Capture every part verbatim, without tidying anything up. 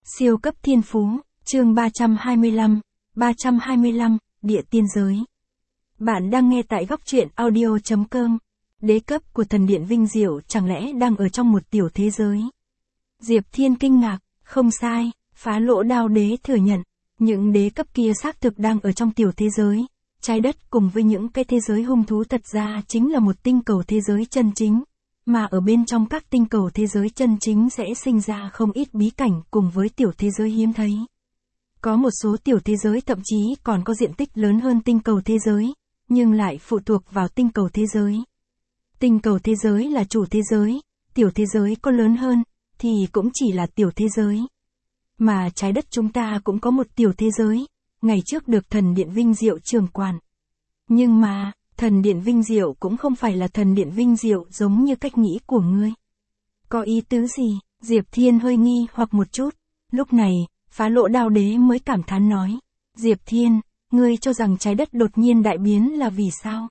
Siêu cấp thiên phú, chương ba trăm hai mươi lăm, ba trăm hai mươi lăm, địa tiên giới. Bạn đang nghe tại góc truyện audio chấm com. Đế cấp của thần điện Vinh Diệu chẳng lẽ đang ở trong một tiểu thế giới? Diệp Thiên kinh ngạc, không sai, Phá Lỗ Đao Đế thừa nhận, những đế cấp kia xác thực đang ở trong tiểu thế giới. Trái đất cùng với những cái thế giới hung thú thật ra chính là một tinh cầu thế giới chân chính. Mà ở bên trong các tinh cầu thế giới chân chính sẽ sinh ra không ít bí cảnh cùng với tiểu thế giới hiếm thấy. Có một số tiểu thế giới thậm chí còn có diện tích lớn hơn tinh cầu thế giới, nhưng lại phụ thuộc vào tinh cầu thế giới. Tinh cầu thế giới là chủ thế giới, tiểu thế giới có lớn hơn, thì cũng chỉ là tiểu thế giới. Mà trái đất chúng ta cũng có một tiểu thế giới, ngày trước được thần điện Vinh Diệu trưởng quản. Nhưng mà, thần điện Vinh Diệu cũng không phải là thần điện Vinh Diệu giống như cách nghĩ của ngươi. Có ý tứ gì? Diệp Thiên hơi nghi hoặc một chút. Lúc này, Phá Lỗ Đao Đế mới cảm thán nói. Diệp Thiên, ngươi cho rằng trái đất đột nhiên đại biến là vì sao?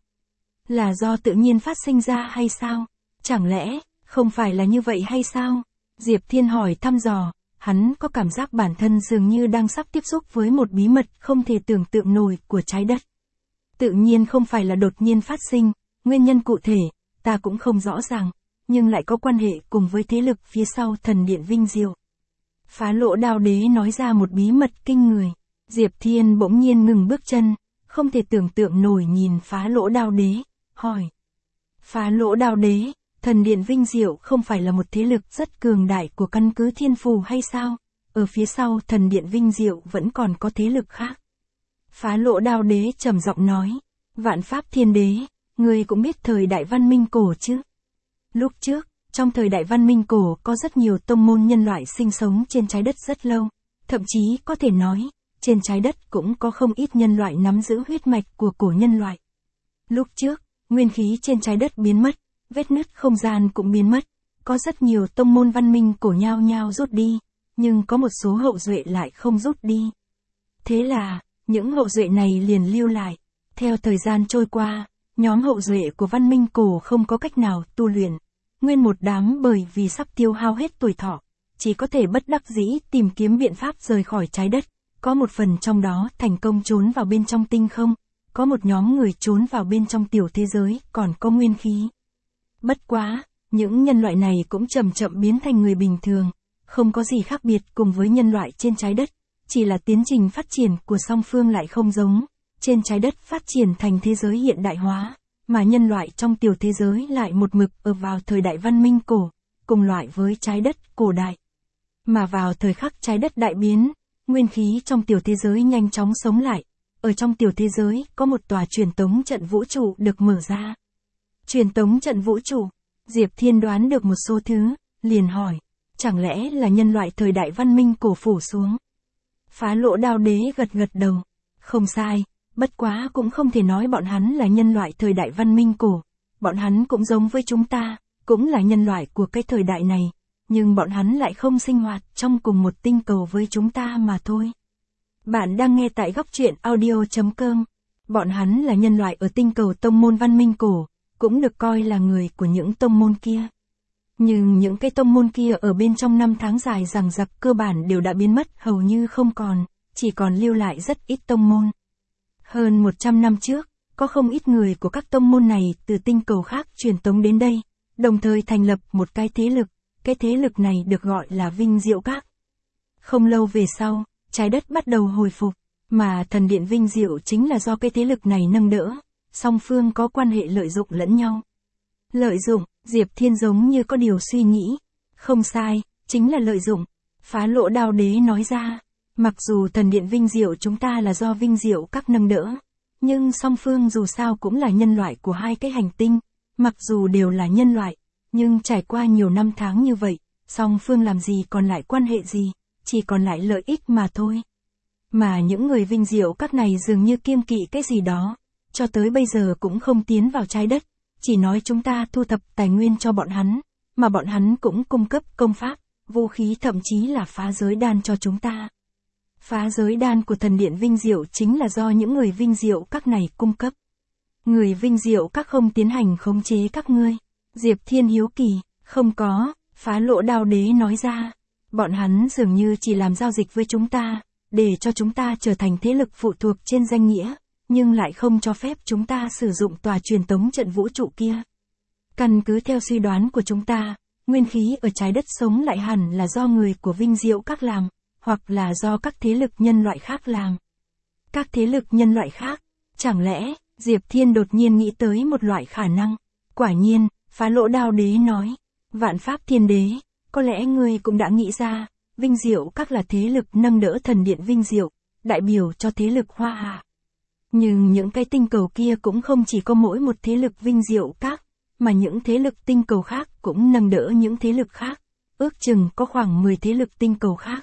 Là do tự nhiên phát sinh ra hay sao? Chẳng lẽ, không phải là như vậy hay sao? Diệp Thiên hỏi thăm dò, hắn có cảm giác bản thân dường như đang sắp tiếp xúc với một bí mật không thể tưởng tượng nổi của trái đất. Tự nhiên không phải là đột nhiên phát sinh, nguyên nhân cụ thể, ta cũng không rõ ràng, nhưng lại có quan hệ cùng với thế lực phía sau thần điện Vinh Diệu. Phá Lỗ Đao Đế nói ra một bí mật kinh người. Diệp Thiên bỗng nhiên ngừng bước chân, không thể tưởng tượng nổi nhìn Phá Lỗ Đao Đế, hỏi. Phá Lỗ Đao Đế, thần điện Vinh Diệu không phải là một thế lực rất cường đại của căn cứ thiên phù hay sao? Ở phía sau thần điện Vinh Diệu vẫn còn có thế lực khác. Phá Lỗ Đao Đế trầm giọng nói, Vạn Pháp Thiên Đế, ngươi cũng biết thời đại văn minh cổ chứ? Lúc trước, trong thời đại văn minh cổ có rất nhiều tông môn nhân loại sinh sống trên trái đất rất lâu, thậm chí có thể nói, trên trái đất cũng có không ít nhân loại nắm giữ huyết mạch của cổ nhân loại. Lúc trước, nguyên khí trên trái đất biến mất, vết nứt không gian cũng biến mất, có rất nhiều tông môn văn minh cổ nhao nhao rút đi, nhưng có một số hậu duệ lại không rút đi. Thế là, những hậu duệ này liền lưu lại. Theo thời gian trôi qua, nhóm hậu duệ của văn minh cổ không có cách nào tu luyện. Nguyên một đám bởi vì sắp tiêu hao hết tuổi thọ, chỉ có thể bất đắc dĩ tìm kiếm biện pháp rời khỏi trái đất. Có một phần trong đó thành công trốn vào bên trong tinh không, có một nhóm người trốn vào bên trong tiểu thế giới còn có nguyên khí. Bất quá, những nhân loại này cũng chậm chậm biến thành người bình thường, không có gì khác biệt cùng với nhân loại trên trái đất. Chỉ là tiến trình phát triển của song phương lại không giống, trên trái đất phát triển thành thế giới hiện đại hóa, mà nhân loại trong tiểu thế giới lại một mực ở vào thời đại văn minh cổ, cùng loại với trái đất cổ đại. Mà vào thời khắc trái đất đại biến, nguyên khí trong tiểu thế giới nhanh chóng sống lại, ở trong tiểu thế giới có một tòa truyền tống trận vũ trụ được mở ra. Truyền tống trận vũ trụ, Diệp Thiên đoán được một số thứ, liền hỏi, chẳng lẽ là nhân loại thời đại văn minh cổ phủ xuống? Phá Lỗ Đao Đế gật gật đầu. Không sai, bất quá cũng không thể nói bọn hắn là nhân loại thời đại văn minh cổ. Bọn hắn cũng giống với chúng ta, cũng là nhân loại của cái thời đại này, nhưng bọn hắn lại không sinh hoạt trong cùng một tinh cầu với chúng ta mà thôi. Bạn đang nghe tại góc truyện audio chấm com. Bọn hắn là nhân loại ở tinh cầu tông môn văn minh cổ, cũng được coi là người của những tông môn kia. Nhưng những cái tông môn kia ở bên trong năm tháng dài dằng dặc cơ bản đều đã biến mất hầu như không còn, chỉ còn lưu lại rất ít tông môn. Hơn một trăm năm trước, có không ít người của các tông môn này từ tinh cầu khác truyền tống đến đây, đồng thời thành lập một cái thế lực, cái thế lực này được gọi là Vinh Diệu Các. Không lâu về sau, trái đất bắt đầu hồi phục, mà thần điện Vinh Diệu chính là do cái thế lực này nâng đỡ, song phương có quan hệ lợi dụng lẫn nhau. Lợi dụng, Diệp Thiên giống như có điều suy nghĩ. Không sai, chính là lợi dụng. Phá Lỗ Đao Đế nói ra, mặc dù thần điện Vinh Diệu chúng ta là do Vinh Diệu Các nâng đỡ, nhưng song phương dù sao cũng là nhân loại của hai cái hành tinh, mặc dù đều là nhân loại, nhưng trải qua nhiều năm tháng như vậy, song phương làm gì còn lại quan hệ gì, chỉ còn lại lợi ích mà thôi. Mà những người Vinh Diệu Các này dường như kiêng kỵ cái gì đó, cho tới bây giờ cũng không tiến vào trái đất. Chỉ nói chúng ta thu thập tài nguyên cho bọn hắn, mà bọn hắn cũng cung cấp công pháp, vũ khí thậm chí là phá giới đan cho chúng ta. Phá giới đan của thần điện Vinh Diệu chính là do những người Vinh Diệu Các này cung cấp. Người Vinh Diệu Các không tiến hành khống chế các ngươi. Diệp Thiên hiếu kỳ, không có, Phá Lỗ Đao Đế nói ra. Bọn hắn dường như chỉ làm giao dịch với chúng ta, để cho chúng ta trở thành thế lực phụ thuộc trên danh nghĩa, nhưng lại không cho phép chúng ta sử dụng tòa truyền tống trận vũ trụ kia. Căn cứ theo suy đoán của chúng ta, nguyên khí ở trái đất sống lại hẳn là do người của Vinh Diệu Các làm, hoặc là do các thế lực nhân loại khác làm. Các thế lực nhân loại khác, chẳng lẽ, Diệp Thiên đột nhiên nghĩ tới một loại khả năng. Quả nhiên, Phá Lỗ Đao Đế nói, Vạn Pháp Thiên Đế, có lẽ ngươi cũng đã nghĩ ra, Vinh Diệu Các là thế lực nâng đỡ thần điện Vinh Diệu, đại biểu cho thế lực Hoa Hạ. Nhưng những cái tinh cầu kia cũng không chỉ có mỗi một thế lực Vinh Diệu Các, mà những thế lực tinh cầu khác cũng nâng đỡ những thế lực khác, ước chừng có khoảng mười thế lực tinh cầu khác.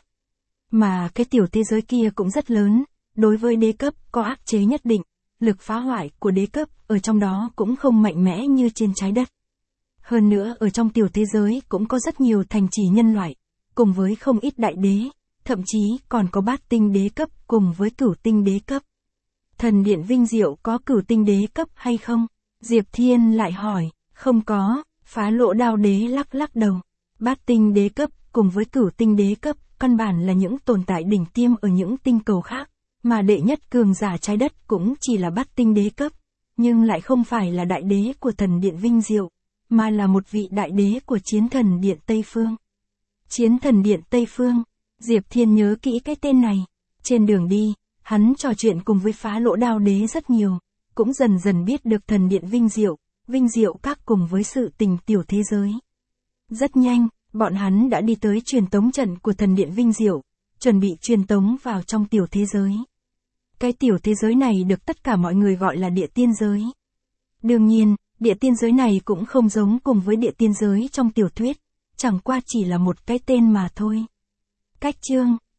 Mà cái tiểu thế giới kia cũng rất lớn, đối với đế cấp có áp chế nhất định, lực phá hoại của đế cấp ở trong đó cũng không mạnh mẽ như trên trái đất. Hơn nữa ở trong tiểu thế giới cũng có rất nhiều thành trì nhân loại, cùng với không ít đại đế, thậm chí còn có bát tinh đế cấp cùng với cửu tinh đế cấp. Thần điện Vinh Diệu có cửu tinh đế cấp hay không? Diệp Thiên lại hỏi, không có, Phá Lỗ Đao Đế lắc lắc đầu. Bát tinh đế cấp cùng với cửu tinh đế cấp, căn bản là những tồn tại đỉnh tiêm ở những tinh cầu khác, mà đệ nhất cường giả trái đất cũng chỉ là bát tinh đế cấp, nhưng lại không phải là đại đế của thần điện Vinh Diệu, mà là một vị đại đế của chiến thần điện Tây Phương. Chiến thần điện Tây Phương, Diệp Thiên nhớ kỹ cái tên này. Trên đường đi, hắn trò chuyện cùng với Phá Lỗ Đao Đế rất nhiều, cũng dần dần biết được thần điện Vinh Diệu, Vinh Diệu Các cùng với sự tình tiểu thế giới. Rất nhanh, bọn hắn đã đi tới truyền tống trận của thần điện Vinh Diệu, chuẩn bị truyền tống vào trong tiểu thế giới. Cái tiểu thế giới này được tất cả mọi người gọi là địa tiên giới. Đương nhiên, địa tiên giới này cũng không giống cùng với địa tiên giới trong tiểu thuyết, chẳng qua chỉ là một cái tên mà thôi. Cách chương